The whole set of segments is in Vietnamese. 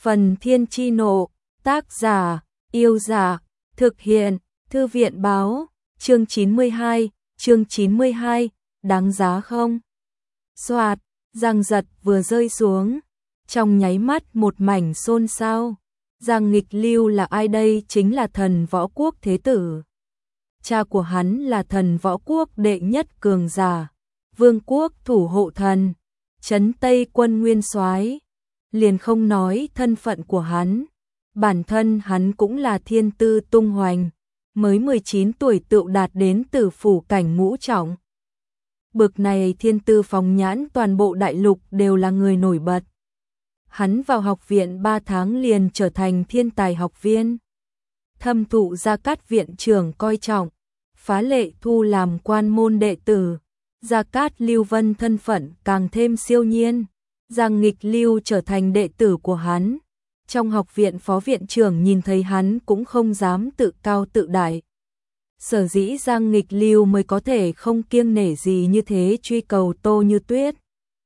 Phần Thiên Chi Nộ, tác giả, Yêu Giả, thực hiện, Thư viện Báo, chương 92, đáng giá không? Soạt, Giang Giật vừa rơi xuống, trong nháy mắt một mảnh xôn xao. Giang Nghịch Lưu là ai đây? Chính là thần võ quốc thế tử. Cha của hắn là thần võ quốc đệ nhất cường giả, vương quốc thủ hộ thần, trấn Tây quân nguyên soái. Liền không nói thân phận của hắn, bản thân hắn cũng là thiên tư tung hoành, mới 19 tuổi tựu đạt đến tử phủ cảnh ngũ trọng. Bực này thiên tư phóng nhãn toàn bộ đại lục đều là người nổi bật. Hắn vào học viện 3 tháng liền trở thành thiên tài học viên. Thâm thụ Gia Cát viện trưởng coi trọng, phá lệ thu làm quan môn đệ tử. Gia Cát Lưu Vân thân phận càng thêm siêu nhiên. Giang Nghịch Lưu trở thành đệ tử của hắn. Trong học viện phó viện trưởng nhìn thấy hắn cũng không dám tự cao tự đại. Sở dĩ Giang Nghịch Lưu mới có thể không kiêng nể gì như thế truy cầu Tô Như Tuyết.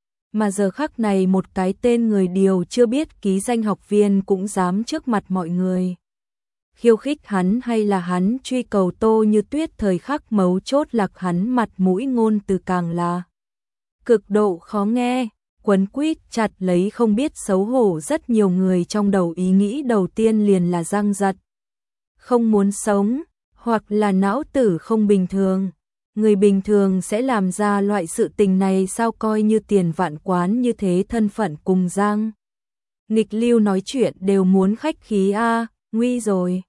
Mà giờ khắc này một cái tên người điều chưa biết ký danh học viên cũng dám trước mặt mọi người khiêu khích hắn, hay là hắn truy cầu Tô Như Tuyết thời khắc mấu chốt lạc hắn mặt mũi ngôn từ càng là cực độ khó nghe, quấn quýt chặt lấy không biết xấu hổ. Rất nhiều người trong đầu ý nghĩ đầu tiên liền là Giang Giật không muốn sống, hoặc là não tử không bình thường. Người bình thường sẽ làm ra loại sự tình này sao? Coi như Tiền Vạn Quán như thế thân phận cùng Giang Nghịch Lưu nói chuyện đều muốn khách khí a, nguy rồi.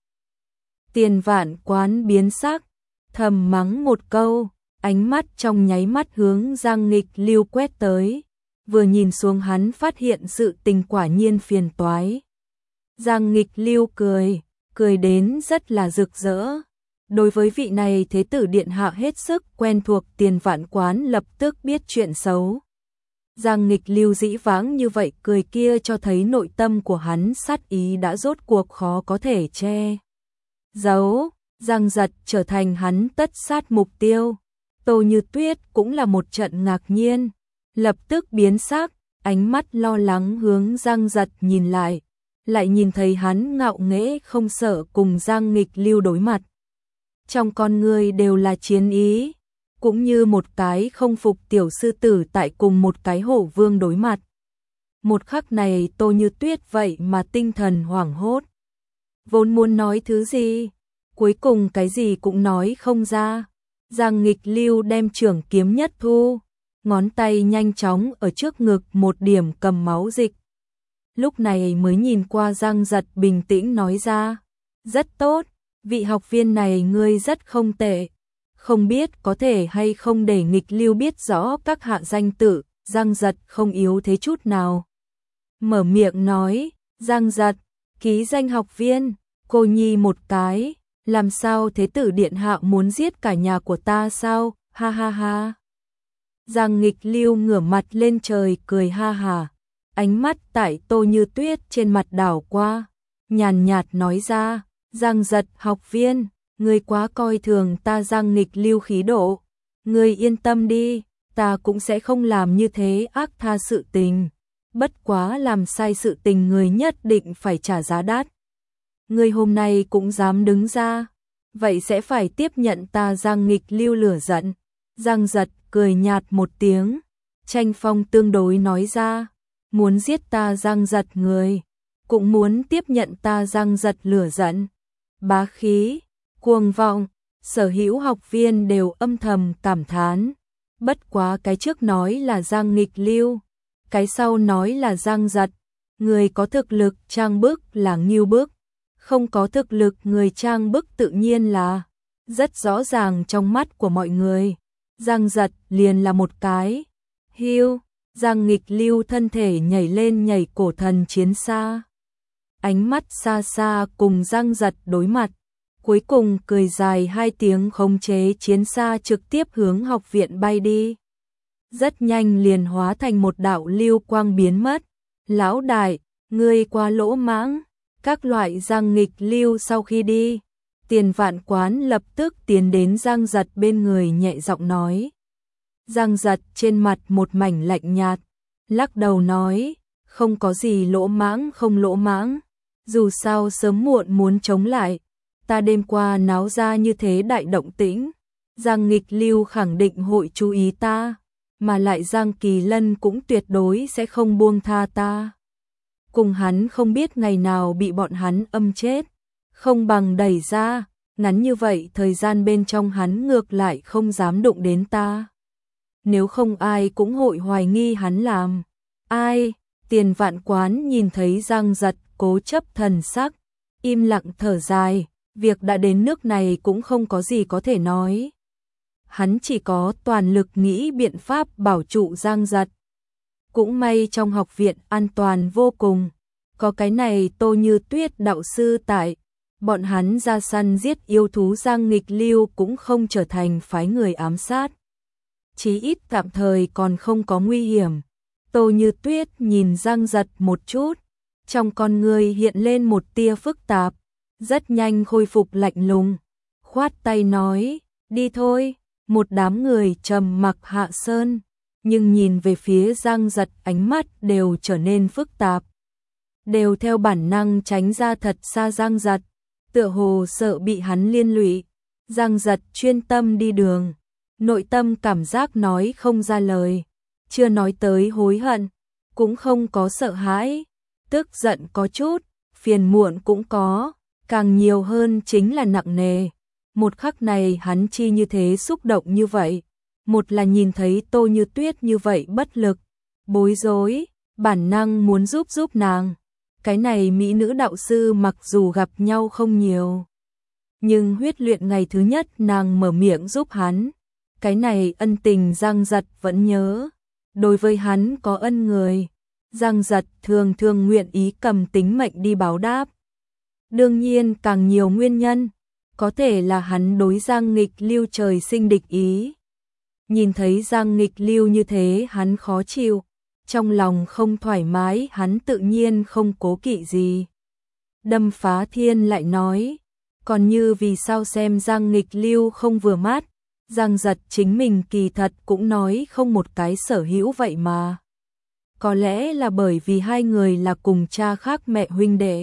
Tiền Vạn Quán biến sắc, thầm mắng một câu, ánh mắt trong nháy mắt hướng Giang Nghịch Lưu quét tới. Vừa nhìn xuống hắn phát hiện sự tình quả nhiên phiền toái. Giang Nghịch Lưu cười đến rất là rực rỡ. Đối với vị này thế tử điện hạ hết sức quen thuộc, Tiền Vạn Quán lập tức biết chuyện xấu. Giang Nghịch Lưu dĩ vãng như vậy cười kia cho thấy nội tâm của hắn sát ý đã rốt cuộc khó có thể che giấu. Giang Giật trở thành hắn tất sát mục tiêu. Tô Như Tuyết cũng là một trận ngạc nhiên, lập tức biến sắc, ánh mắt lo lắng hướng Giang Giật nhìn lại nhìn thấy hắn ngạo nghễ không sợ cùng Giang Nghịch Lưu đối mặt. Trong con người đều là chiến ý, cũng như một cái không phục tiểu sư tử tại cùng một cái hổ vương đối mặt. Một khắc này Tô Như Tuyết vậy mà tinh thần hoảng hốt. Vốn muốn nói thứ gì, cuối cùng cái gì cũng nói không ra. Giang Nghịch Lưu đem trường kiếm nhất thu, ngón tay nhanh chóng ở trước ngực một điểm cầm máu dịch. Lúc này mới nhìn qua Giang Giật bình tĩnh nói ra, rất tốt, vị học viên này ngươi rất không tệ. Không biết có thể hay không để Nghịch Lưu biết rõ các hạ danh tự. Giang Giật không yếu thế chút nào, mở miệng nói, Giang Giật, ký danh học viên, cô nhi một cái, làm sao thế tử điện hạ muốn giết cả nhà của ta sao? Ha ha ha. Giang Nghịch Lưu ngửa mặt lên trời cười ha ha, ánh mắt tại Tô Như Tuyết trên mặt đảo qua, nhàn nhạt nói ra, Giang Giật học viên, ngươi quá coi thường ta. Giang Nghịch Lưu khí độ, ngươi yên tâm đi, ta cũng sẽ không làm như thế ác tha sự tình. Bất quá làm sai sự tình người nhất định phải trả giá đắt. Ngươi hôm nay cũng dám đứng ra, vậy sẽ phải tiếp nhận ta. Giang Nghịch Lưu lửa giận. Giang Giật cười nhạt một tiếng, tranh phong tương đối nói ra, muốn giết ta. Giang Giật người cũng muốn tiếp nhận ta. Giang Giật lửa giận, bá khí, cuồng vọng. Sở hữu học viên đều âm thầm cảm thán. Bất quá cái trước nói là Giang Nghịch Lưu, cái sau nói là Giang Giật. Người có thực lực trang bức là ngưu bức, không có thực lực người trang bức tự nhiên là rất rõ ràng trong mắt của mọi người. Giang Giật liền là một cái hiu. Giang Nghịch Lưu thân thể nhảy lên nhảy cổ thần chiến xa, ánh mắt xa xa cùng Giang Giật đối mặt, cuối cùng cười dài hai tiếng khống chế chiến xa trực tiếp hướng học viện bay đi. Rất nhanh liền hóa thành một đạo lưu quang biến mất. Lão đại, ngươi quá lỗ mãng. Các loại. Giang Nghịch Lưu sau khi đi, Tiền Vạn Quán lập tức tiến đến Giang Giật bên người nhẹ giọng nói. Giang Giật trên mặt một mảnh lạnh nhạt, lắc đầu nói, không có gì lỗ mãng không lỗ mãng, dù sao sớm muộn muốn chống lại, ta đêm qua náo ra như thế đại động tĩnh, Giang Nghịch Lưu khẳng định hội chú ý ta, mà lại Giang Kỳ Lân cũng tuyệt đối sẽ không buông tha ta. Cùng hắn không biết ngày nào bị bọn hắn âm chết, không bằng đẩy ra, ngắn như vậy thời gian bên trong hắn ngược lại không dám đụng đến ta. Nếu không ai cũng hội hoài nghi hắn làm. Ai? Tiền Vạn Quán nhìn thấy Giang Giật cố chấp thần sắc, im lặng thở dài, việc đã đến nước này cũng không có gì có thể nói. Hắn chỉ có toàn lực nghĩ biện pháp bảo trụ Giang Giật. Cũng may trong học viện an toàn vô cùng, có cái này Tô Như Tuyết đạo sư tại, bọn hắn ra săn giết yêu thú Giang Nghịch Lưu cũng không trở thành phái người ám sát. Chí ít tạm thời còn không có nguy hiểm. Tô Như Tuyết nhìn Giang Giật một chút, trong con người hiện lên một tia phức tạp, rất nhanh khôi phục lạnh lùng, khoát tay nói, đi thôi. Một đám người trầm mặc hạ sơn, nhưng nhìn về phía Giang Giật ánh mắt đều trở nên phức tạp. Đều theo bản năng tránh ra thật xa Giang Giật, tựa hồ sợ bị hắn liên lụy. Giang Giật chuyên tâm đi đường, nội tâm cảm giác nói không ra lời, chưa nói tới hối hận, cũng không có sợ hãi, tức giận có chút, phiền muộn cũng có, càng nhiều hơn chính là nặng nề. Một khắc này hắn chi như thế xúc động như vậy, một là nhìn thấy Tô Như Tuyết như vậy bất lực, bối rối, bản năng muốn giúp nàng. Cái này mỹ nữ đạo sư mặc dù gặp nhau không nhiều, nhưng huyết luyện ngày thứ nhất nàng mở miệng giúp hắn, cái này ân tình Giang Giật vẫn nhớ. Đối với hắn có ân người, Giang Giật thường thường nguyện ý cầm tính mệnh đi báo đáp. Đương nhiên càng nhiều nguyên nhân, có thể là hắn đối Giang Nghịch Lưu trời sinh địch ý. Nhìn thấy Giang Nghịch Lưu như thế hắn khó chịu, trong lòng không thoải mái hắn tự nhiên không cố kỵ gì. Đâm Phá Thiên lại nói, còn như vì sao xem Giang Nghịch Lưu không vừa mắt, Giang Giật chính mình kỳ thật cũng nói không một cái sở hữu vậy mà. Có lẽ là bởi vì hai người là cùng cha khác mẹ huynh đệ.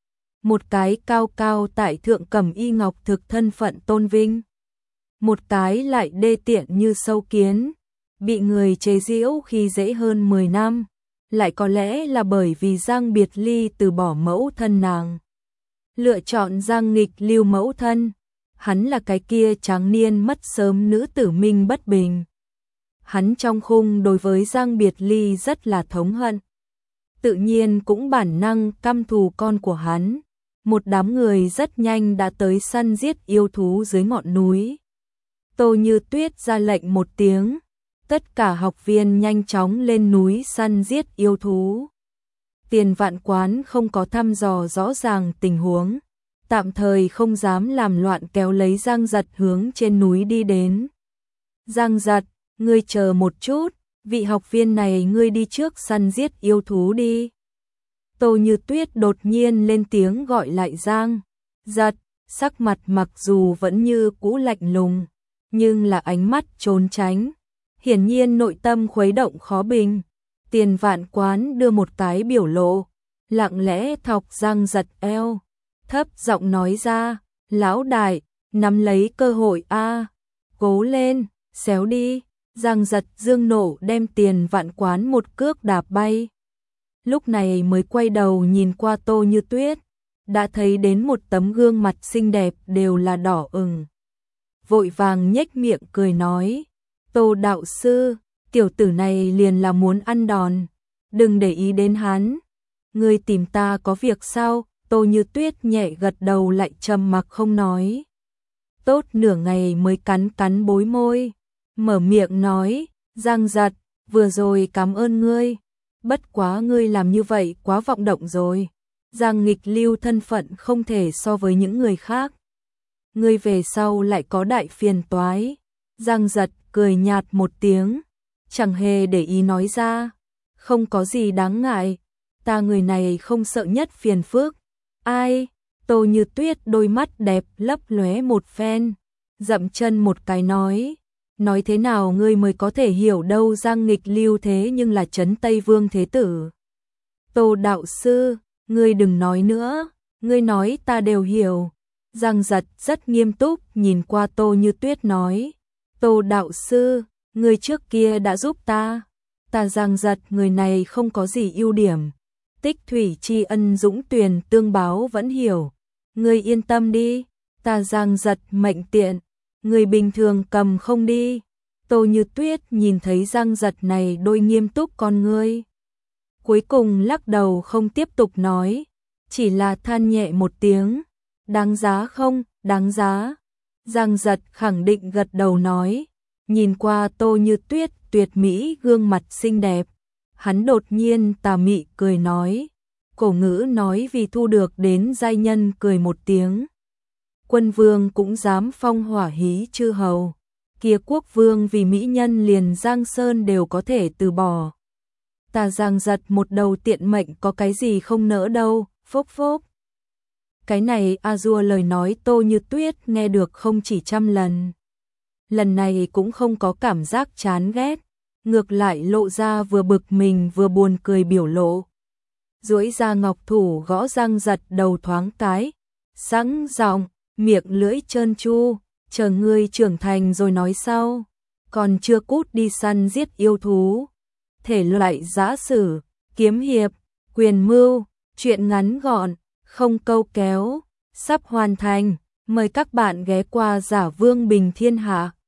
Một cái cao cao tại thượng Cẩm Y Ngọc Thực thân phận tôn vinh, một cái lại đê tiện như sâu kiến, bị người chế giễu khi dễ hơn 10 năm, lại có lẽ là bởi vì Giang Biệt Ly từ bỏ mẫu thân nàng, lựa chọn Giang Nghịch Lưu mẫu thân, hắn là cái kia tráng niên mất sớm nữ tử Minh Bất Bình. Hắn trong khung đối với Giang Biệt Ly rất là thống hận, tự nhiên cũng bản năng căm thù con của hắn. Một đám người rất nhanh đã tới săn giết yêu thú dưới ngọn núi. Tô Như Tuyết ra lệnh một tiếng, tất cả học viên nhanh chóng lên núi săn giết yêu thú. Tiền Vạn Quán không có thăm dò rõ ràng tình huống, tạm thời không dám làm loạn kéo lấy Giang Giật hướng trên núi đi đến. Giang Giật, ngươi chờ một chút, vị học viên này ngươi đi trước săn giết yêu thú đi. Tô Như Tuyết đột nhiên lên tiếng gọi lại Giang Giật, sắc mặt mặc dù vẫn như cũ lạnh lùng, nhưng là ánh mắt trốn tránh, hiển nhiên nội tâm khuấy động khó bình. Tiền Vạn Quán đưa một cái biểu lộ, lặng lẽ thọc Giang Giật eo, thấp giọng nói ra, lão đại, nắm lấy cơ hội a, cố lên, xéo đi. Giang Giật dương nộ đem Tiền Vạn Quán một cước đạp bay. Lúc này mới quay đầu nhìn qua Tô Như Tuyết, đã thấy đến một tấm gương mặt xinh đẹp đều là đỏ ửng. Vội vàng nhếch miệng cười nói, Tô đạo sư, tiểu tử này liền là muốn ăn đòn, đừng để ý đến hắn. Ngươi tìm ta có việc sao? Tô Như Tuyết nhẹ gật đầu lại trầm mặc không nói. Tốt nửa ngày mới cắn cắn bối môi, mở miệng nói, Giang Giật, vừa rồi cảm ơn ngươi. Bất quá ngươi làm như vậy quá vọng động rồi. Giang Nghịch Lưu thân phận không thể so với những người khác. Ngươi về sau lại có đại phiền toái. Giang Giật cười nhạt một tiếng, chẳng hề để ý nói ra, không có gì đáng ngại, ta người này không sợ nhất phiền phức. Ai? Tô Như Tuyết đôi mắt đẹp lấp lóe một phen, dậm chân một cái nói thế nào ngươi mới có thể hiểu đâu, Giang Nghịch Lưu thế nhưng là trấn Tây Vương thế tử. Tô đạo sư, ngươi đừng nói nữa, ngươi nói ta đều hiểu. Giang Giật rất nghiêm túc nhìn qua Tô Như Tuyết nói. Tô đạo sư, ngươi trước kia đã giúp ta. Ta Giang Giật người này không có gì ưu điểm. Tích thủy tri ân dũng tuyền tương báo vẫn hiểu. Ngươi yên tâm đi, ta Giang Giật mệnh tiện. Người bình thường cầm không đi. Tô Như Tuyết nhìn thấy Giang Giật này đôi nghiêm túc con ngươi. Cuối cùng lắc đầu không tiếp tục nói. Chỉ là than nhẹ một tiếng. Đáng giá không, đáng giá. Giang Giật khẳng định gật đầu nói. Nhìn qua Tô Như Tuyết tuyệt mỹ gương mặt xinh đẹp. Hắn đột nhiên tà mị cười nói. Cổ ngữ nói vì thu được đến giai nhân cười một tiếng. Quân vương cũng dám phong hỏa hí chư hầu. Kia quốc vương vì mỹ nhân liền Giang Sơn đều có thể từ bỏ. Ta Giang Giật một đầu tiện mệnh có cái gì không nỡ đâu, phốc phốc. Cái này A-dua lời nói Tô Như Tuyết nghe được không chỉ trăm lần. Lần này cũng không có cảm giác chán ghét, ngược lại lộ ra vừa bực mình vừa buồn cười biểu lộ. Duỗi ra ngọc thủ gõ Giang Giật đầu thoáng cái, sẵn giọng, miệng lưỡi trơn tru, chờ ngươi trưởng thành rồi nói sau, còn chưa cút đi săn giết yêu thú. Thể loại giã sử, kiếm hiệp, quyền mưu, truyện ngắn gọn, không câu kéo, sắp hoàn thành, mời các bạn ghé qua Giả Vương Bình Thiên Hạ.